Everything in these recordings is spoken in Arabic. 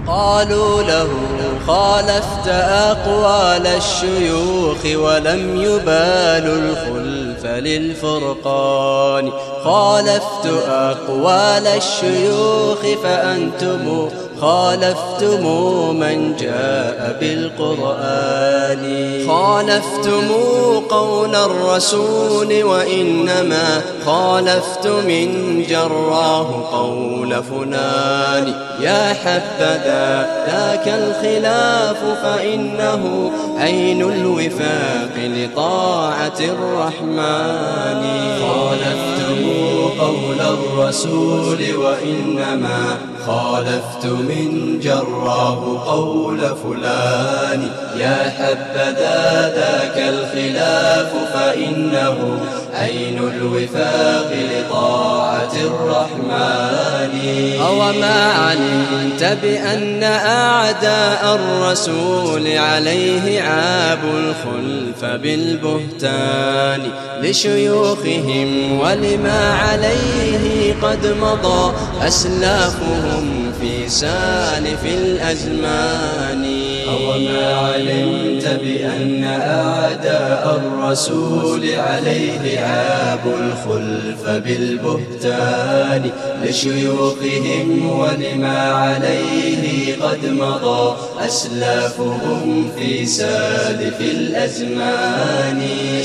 قالوا له خالفت أقوال الشيوخ ولم يبالوا الخلف للفرقان. خالفت أقوال الشيوخ فأنتم خالفتم من جاء بالقرآن. خالفتم قول الرسول وإنما خالفت من جراه قول فلان. يا حبذا ذاك الخلاف فإنه عين الوفاق لطاعة الرحمن. خالفتم قول الرسول وإنما خالفت من جراه قول فلان. يا حبذا ذاك الخلاف فإنه عين الوفاق لطاعة الرحمن. أوما علمت بأن أعداء الرسول عليه عابوا الخلف بالبهتان لشيوخهم ولما عليه قد مضى أسلافهم في سالف الأزمان. أوما علمت بأن أعداء الرسول عليه عابوا الخلف بالبهتان لشيوخهم ولما عليه قد مضى أسلافهم في سالف الأزمان.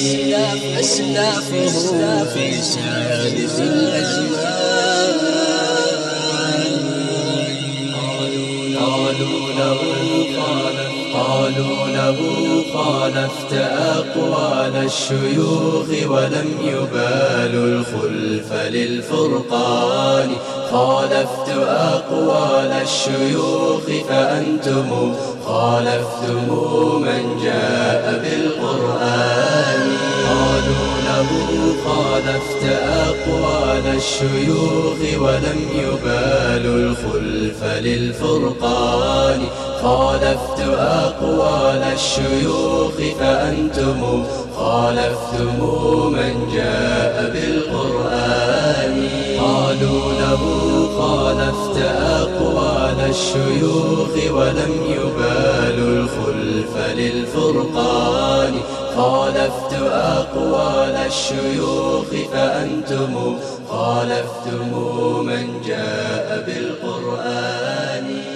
أسلافهم في سالف الأزمان. قالوا له خالفت أقوال الشيوخ ولم يبالوا الخلف للفرقان. خالفت أقوال الشيوخ فأنتم خالفتم من جاء بالقرآن. قالوا له خالفت أقوال الشيوخ ولم يبالوا الخلف للفرقان. خالفت أقوال الشيوخ فأنتم خالفتم من جاء بالقرآن. قالوا له خالفت أقوال الشيوخ ولم يبالوا الخلف للفرقان. خالفت أقوال الشيوخ فأنتم خالفتم من جاء بالقرآن.